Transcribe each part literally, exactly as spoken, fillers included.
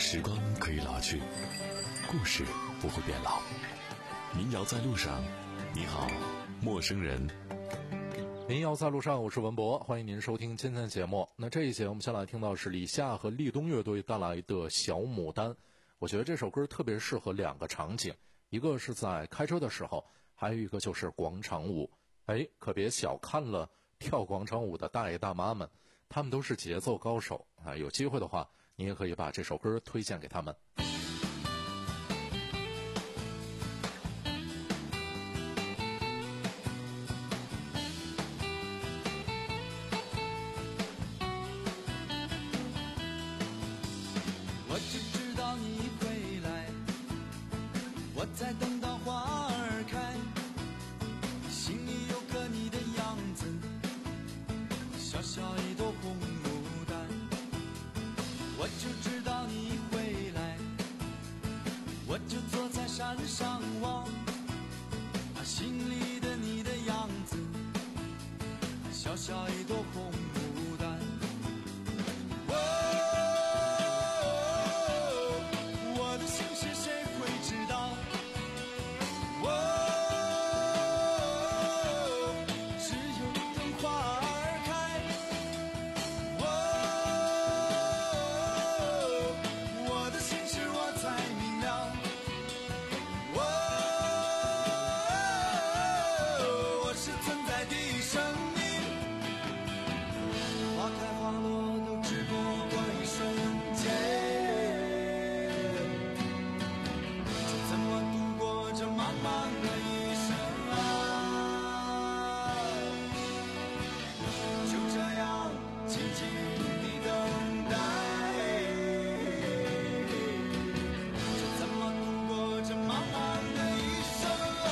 时光可以老去，故事不会变老。民谣在路上，你好，陌生人。 民谣在路上，我是文博，欢迎您收听今天的节目。那这一节我们先来听到是李夏和立冬乐队带来的小牡丹。我觉得这首歌特别适合两个场景，一个是在开车的时候，还有一个就是广场舞。哎，可别小看了跳广场舞的大爷大妈们，他们都是节奏高手啊！有机会的话，你也可以把这首歌推荐给他们。 我就知道你会来，我在等到花儿开，心里有个你的样子，小小一朵红牡丹。我就知道你会来，我就坐在山上望，心里的你的样子，小小一朵红牡丹。我的心事谁会知道？哦，只有等花儿开。哦，我的心事我才明了。哦，我是存在的生命，花开花落都只不过一瞬间。怎么度过这茫茫的一生啊？就这样静静地等待，这怎么度过这茫茫的一生啊？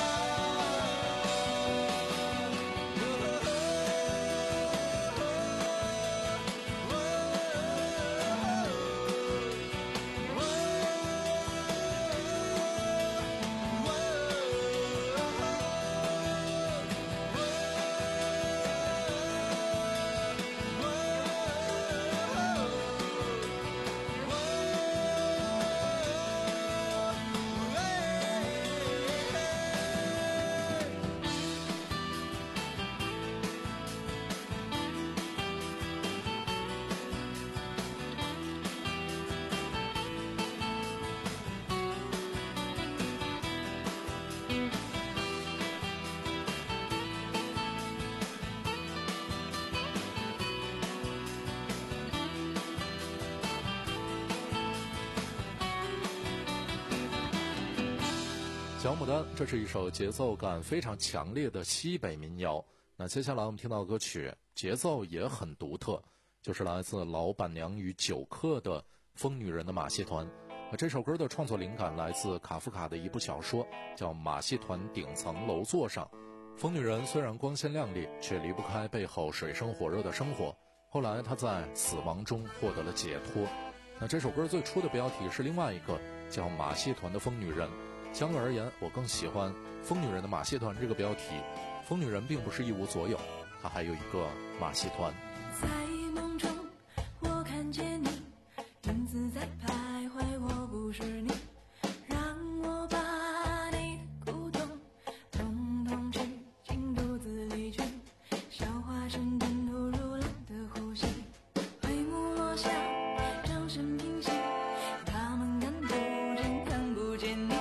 小牡丹，这是一首节奏感非常强烈的西北民谣。那接下来我们听到的歌曲节奏也很独特，就是来自老板娘与酒客的《疯女人的马戏团》。那这首歌的创作灵感来自卡夫卡的一部小说，叫《马戏团顶层楼座上》。疯女人虽然光鲜亮丽，却离不开背后水深火热的生活。后来她在死亡中获得了解脱。那这首歌最初的标题是另外一个，叫《马戏团的疯女人》。相对而言，我更喜欢疯女人的马戏团这个标题。疯女人并不是一无所有，她还有一个马戏团。 在梦中我看见你，影子在徘徊，我不是你，让我把你的苦痛统统吃进肚子里去，消化成吞吐如浪的呼吸，帷幕落下，掌声平息，他们看不见看不见你，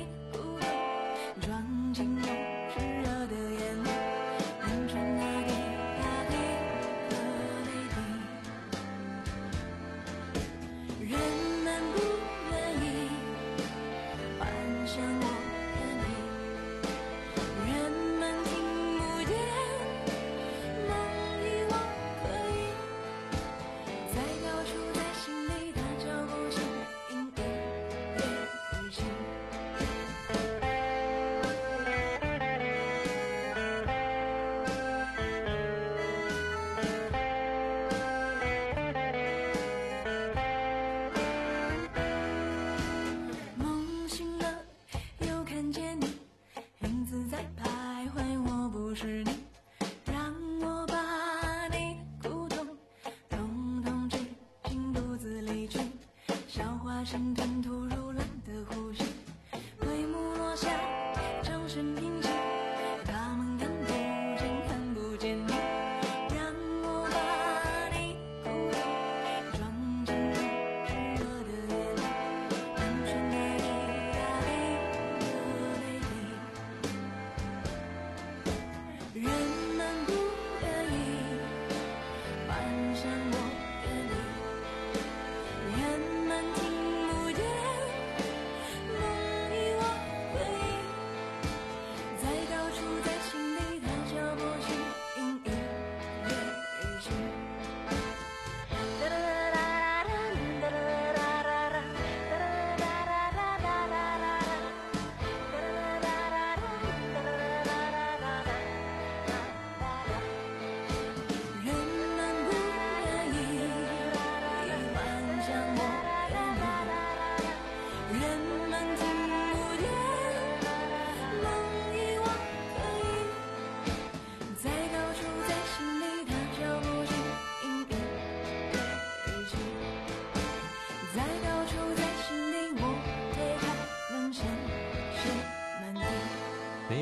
装进我炙热的眼里，连穿那点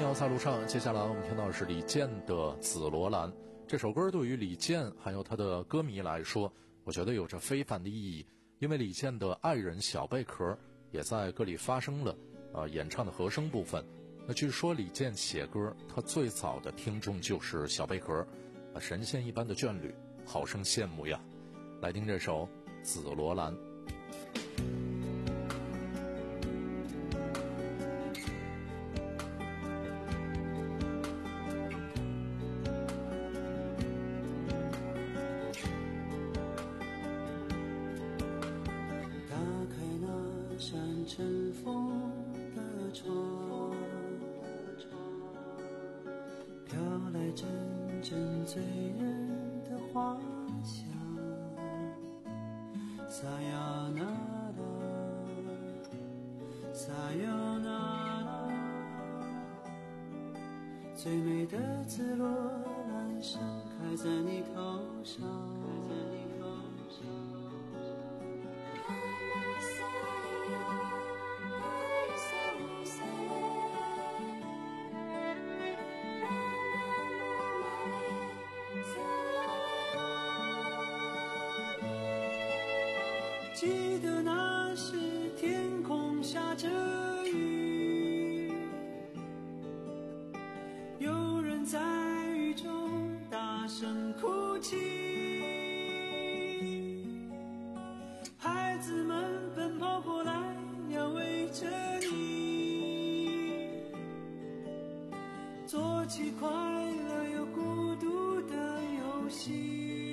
谣在路上，接下来我们听到的是李健的《紫罗兰》。这首歌对于李健还有他的歌迷来说，我觉得有着非凡的意义，因为李健的爱人小贝壳也在歌里发生了呃演唱的和声部分。那据说李健写歌，他最早的听众就是小贝壳，啊，神仙一般的眷侣，好生羡慕呀。来听这首《紫罗兰》。 尘封的窗，飘来阵阵醉人的花香。撒呀那拉，撒呀那拉，最美的紫罗兰盛开在你头上。记得那时天空下着雨，有人在雨中大声哭泣，孩子们奔跑过来要围着你，做起快乐又孤独的游戏。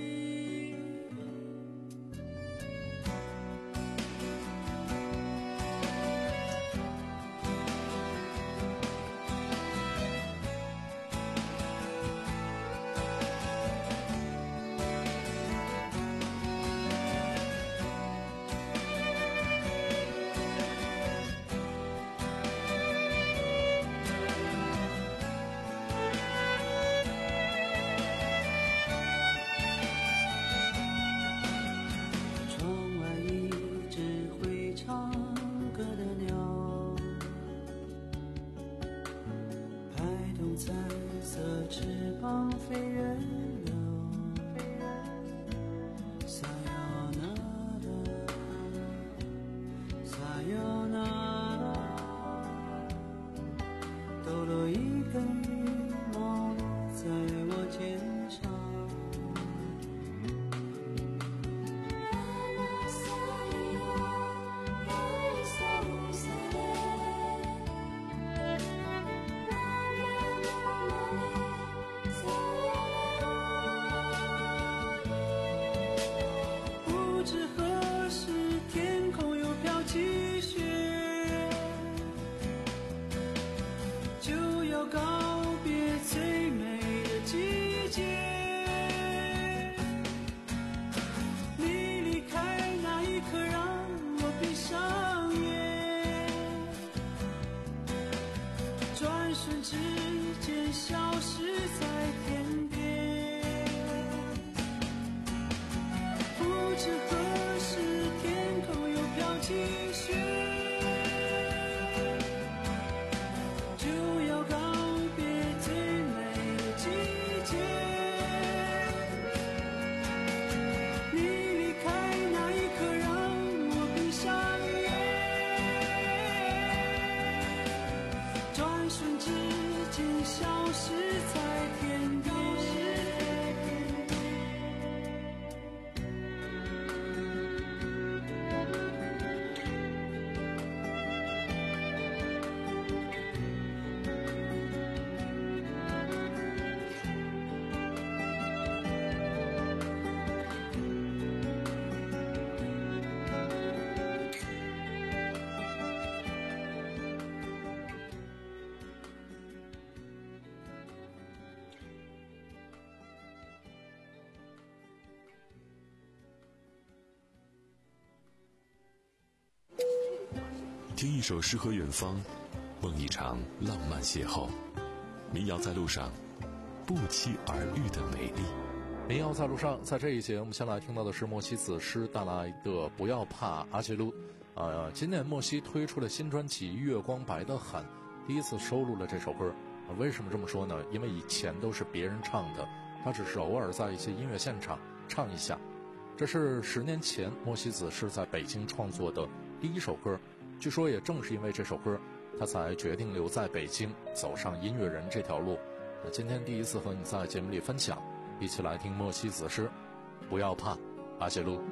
彩色翅膀飞远了，撒呀那拉，撒呀那拉，抖落一根羽毛在我肩上。 听一首诗和远方，梦一场浪漫邂逅。民谣在路上，不期而遇的美丽。 民谣在路上，在这一节我们先来听到的是莫西子诗带来的《不要怕阿杰鲁》。呃，今年莫西推出了新专辑《月光白的很》，第一次收录了这首歌。 为什么这么说呢？因为以前都是别人唱的，他只是偶尔在一些音乐现场唱一下。这是十年前莫西子诗在北京创作的第一首歌，据说也正是因为这首歌，他才决定留在北京，走上音乐人这条路。那今天第一次和你在节目里分享，一起来听莫西子诗，不要怕，阿杰路。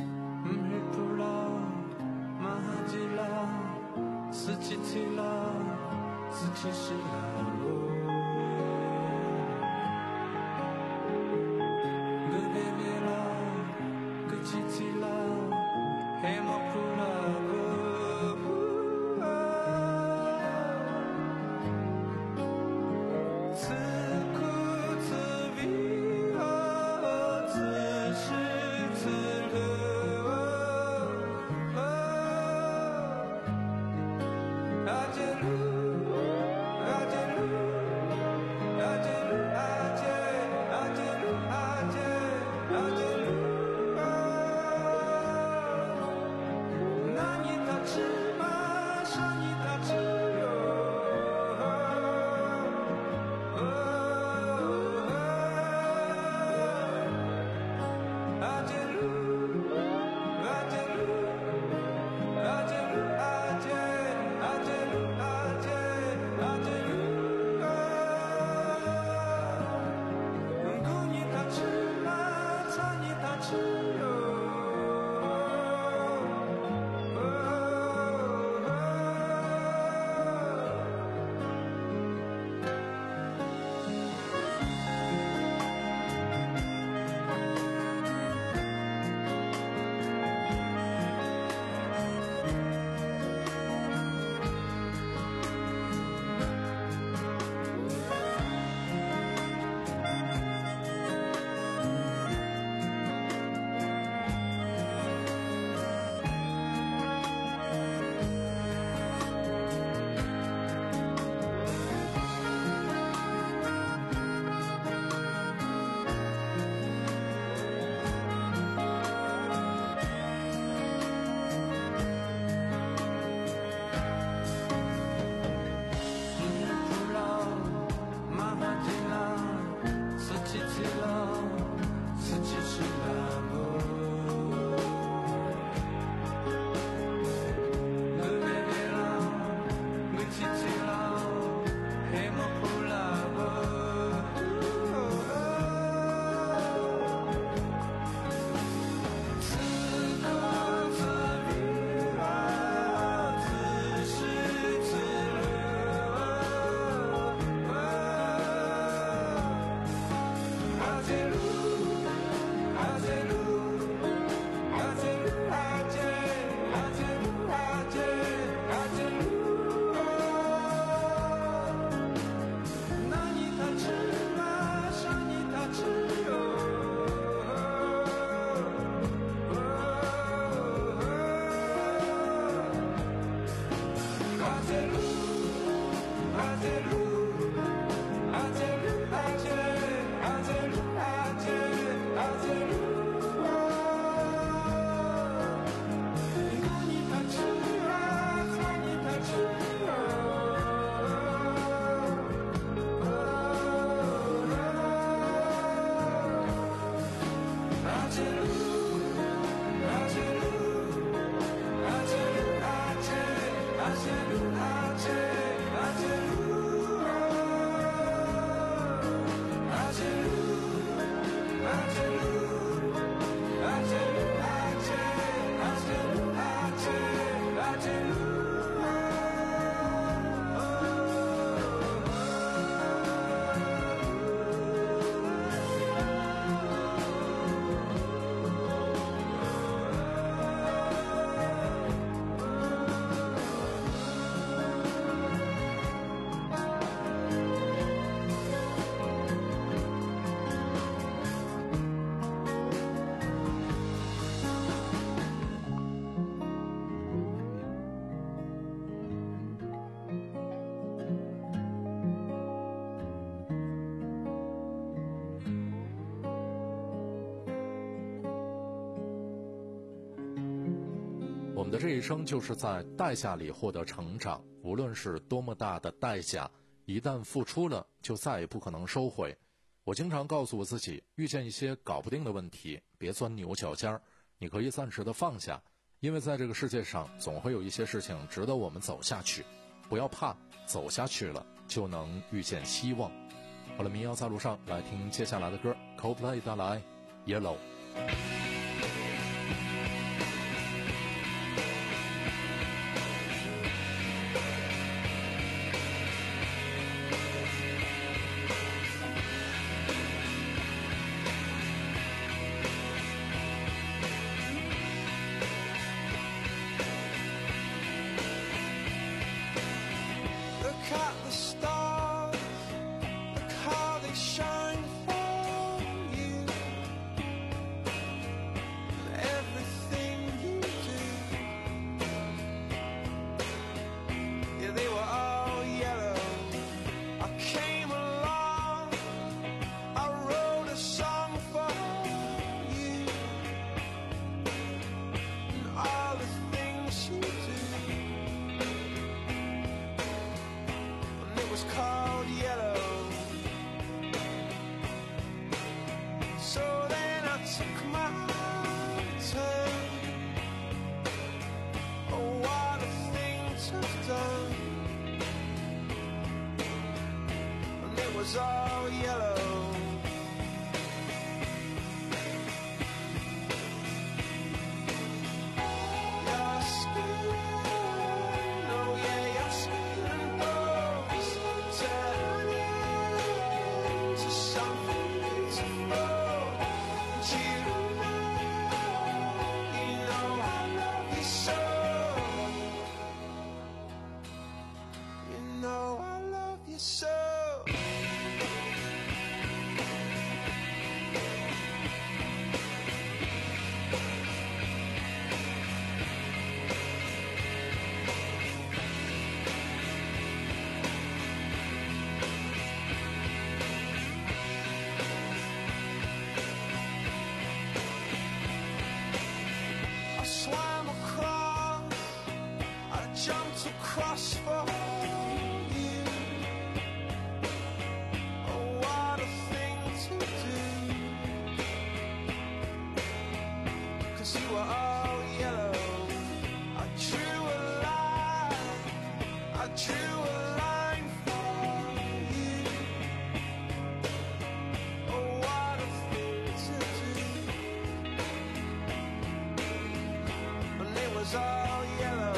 我们的这一生就是在代价里获得成长，无论是多么大的代价， 一旦付出了，就再也不可能收回。我经常告诉我自己，遇见一些搞不定的问题，别钻牛角尖儿，你可以暂时的放下，因为在这个世界上，总会有一些事情值得我们走下去。不要怕，走下去了，就能遇见希望。好了，民谣在路上，来听接下来的歌 ，Coldplay 带来 Yellow。 was all yellow. Your skin, oh yeah, your skin and bones turn into something beautiful. And you, you know I love you so. You know I love you so. I swam across, I jumped across for you. Oh, what a thing to do. 'Cause you were all yellow. I drew a line, I drew a line for you. Oh, what a thing to do. And it was all yellow.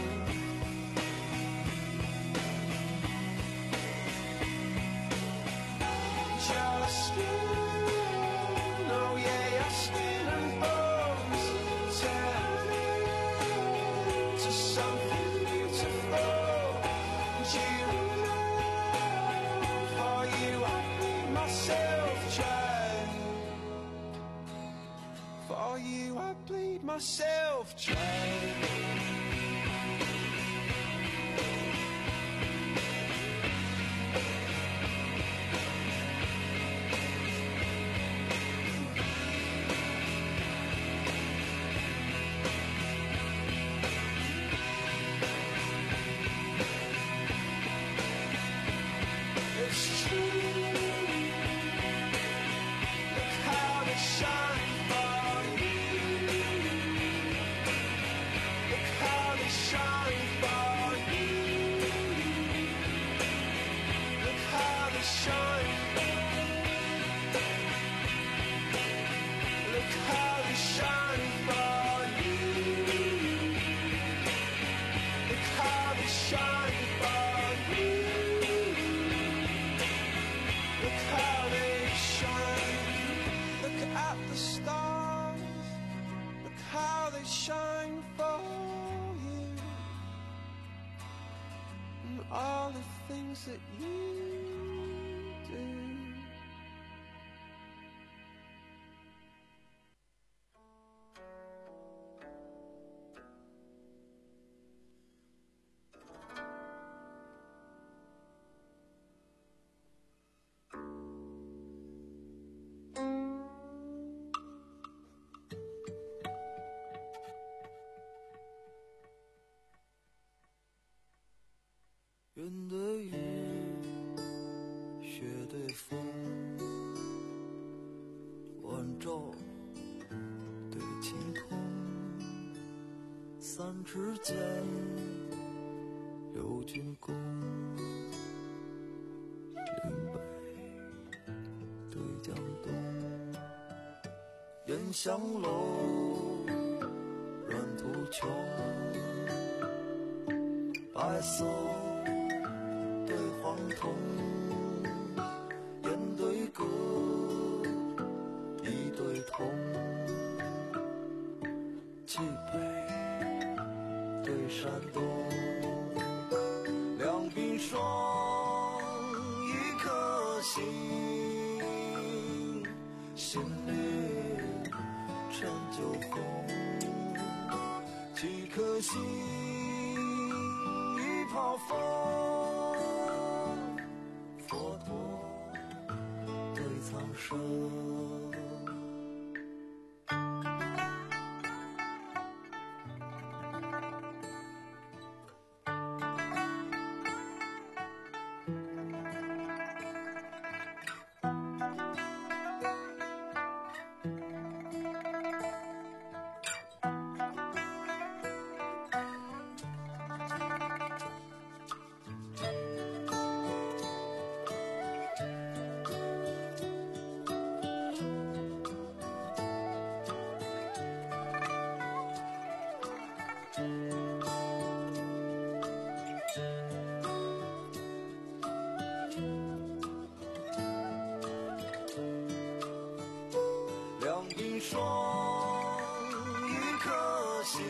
Your skin, oh yeah, your skin and bones turn into something beautiful. And you, for you I bleed myself dry. For you I bleed myself dry. It's true. Look how they shine for you. Look how they shine for you. Look how they shine. Look how they shine for you. Look how they shine for you. Look how they shine. Look at the stars. Look how they shine for you. And all the things that you do.远的云手对晴空，三尺剑，六军弓，岭北对江东，烟香楼，软土穷，白色对黄铜，烟对歌，一对铜，冀北对山东，两鬓霜，一颗心，心里陈酒红，几颗心，一泡风，佛陀对苍生。两鬓霜，一颗心，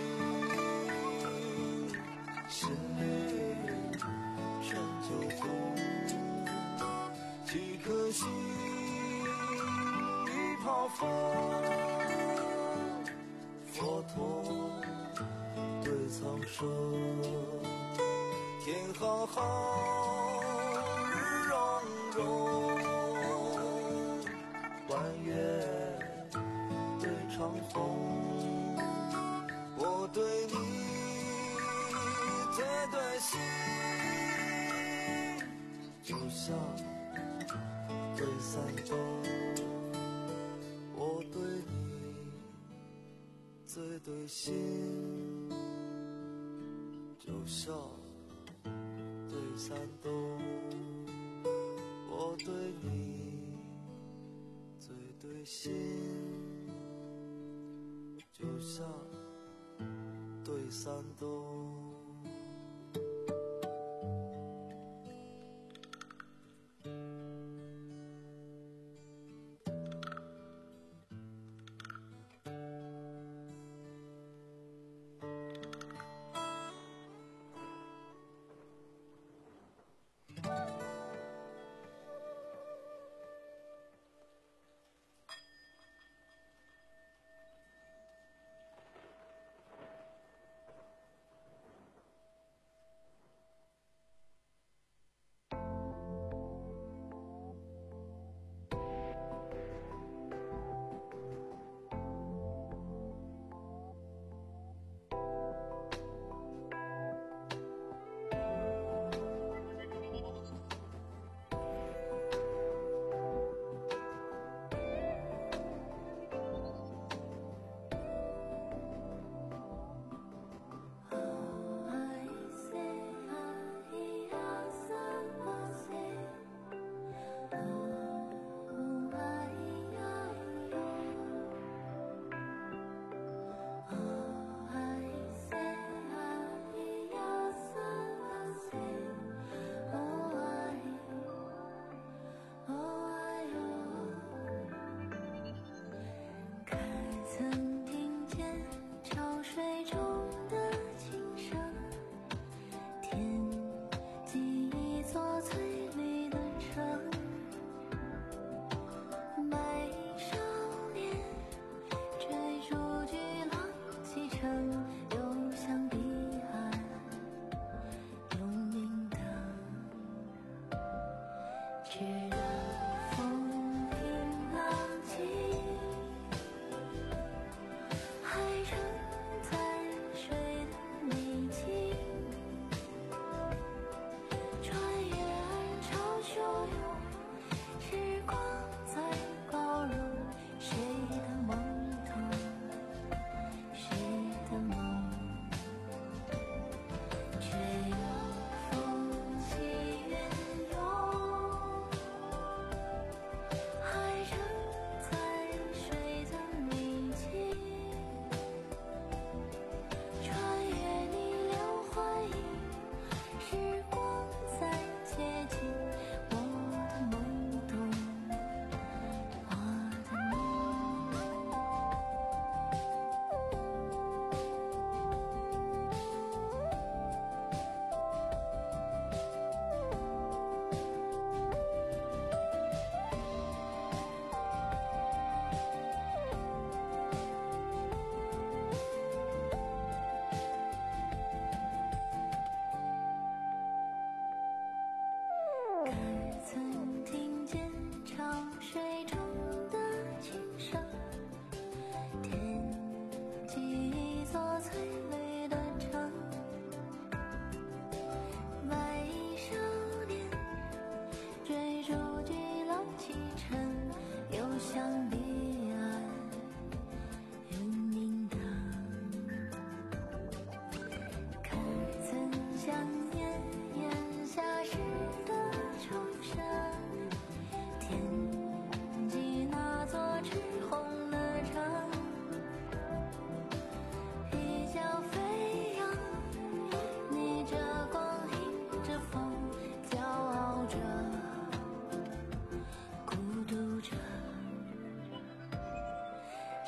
心里陈酒红，几颗心，一泡风，佛陀对苍生，天浩浩，日融融，弯月对长虹，我对你最对心，就像对三冬，我对你最对心，就像对三冬，我对你最对心，就像对山东。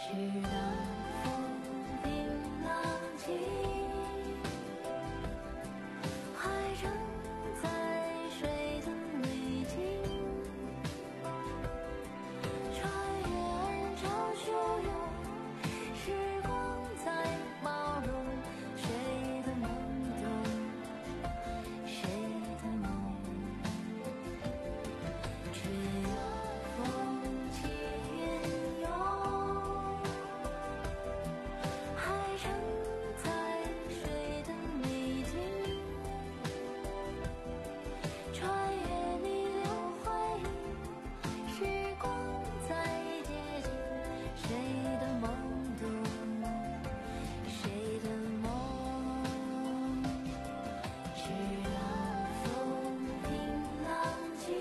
直到风平浪静，海正在水的美景，穿越人潮汹涌，时光在毛绒，谁的懵懂，谁的梦，只有风起云涌，海正在水的美景，穿越逆流回忆，时光在接近，谁的懵懂，谁的梦，直到风平浪静，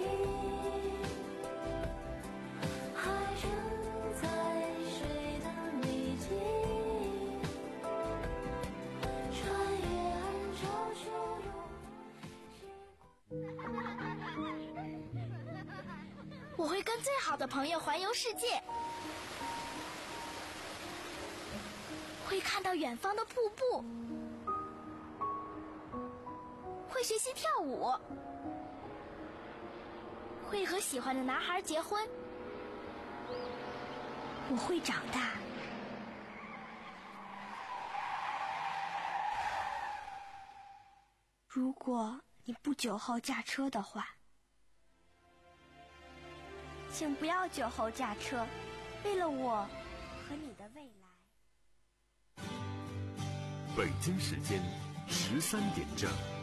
海正在水的美景，穿越人潮汹涌， 我会跟最好的朋友环游世界，会看到远方的瀑布，会学习跳舞，会和喜欢的男孩结婚。我会长大。如果你不酒后驾车的话，请不要酒后驾车，为了我和你的未来。 北京时间十三点整。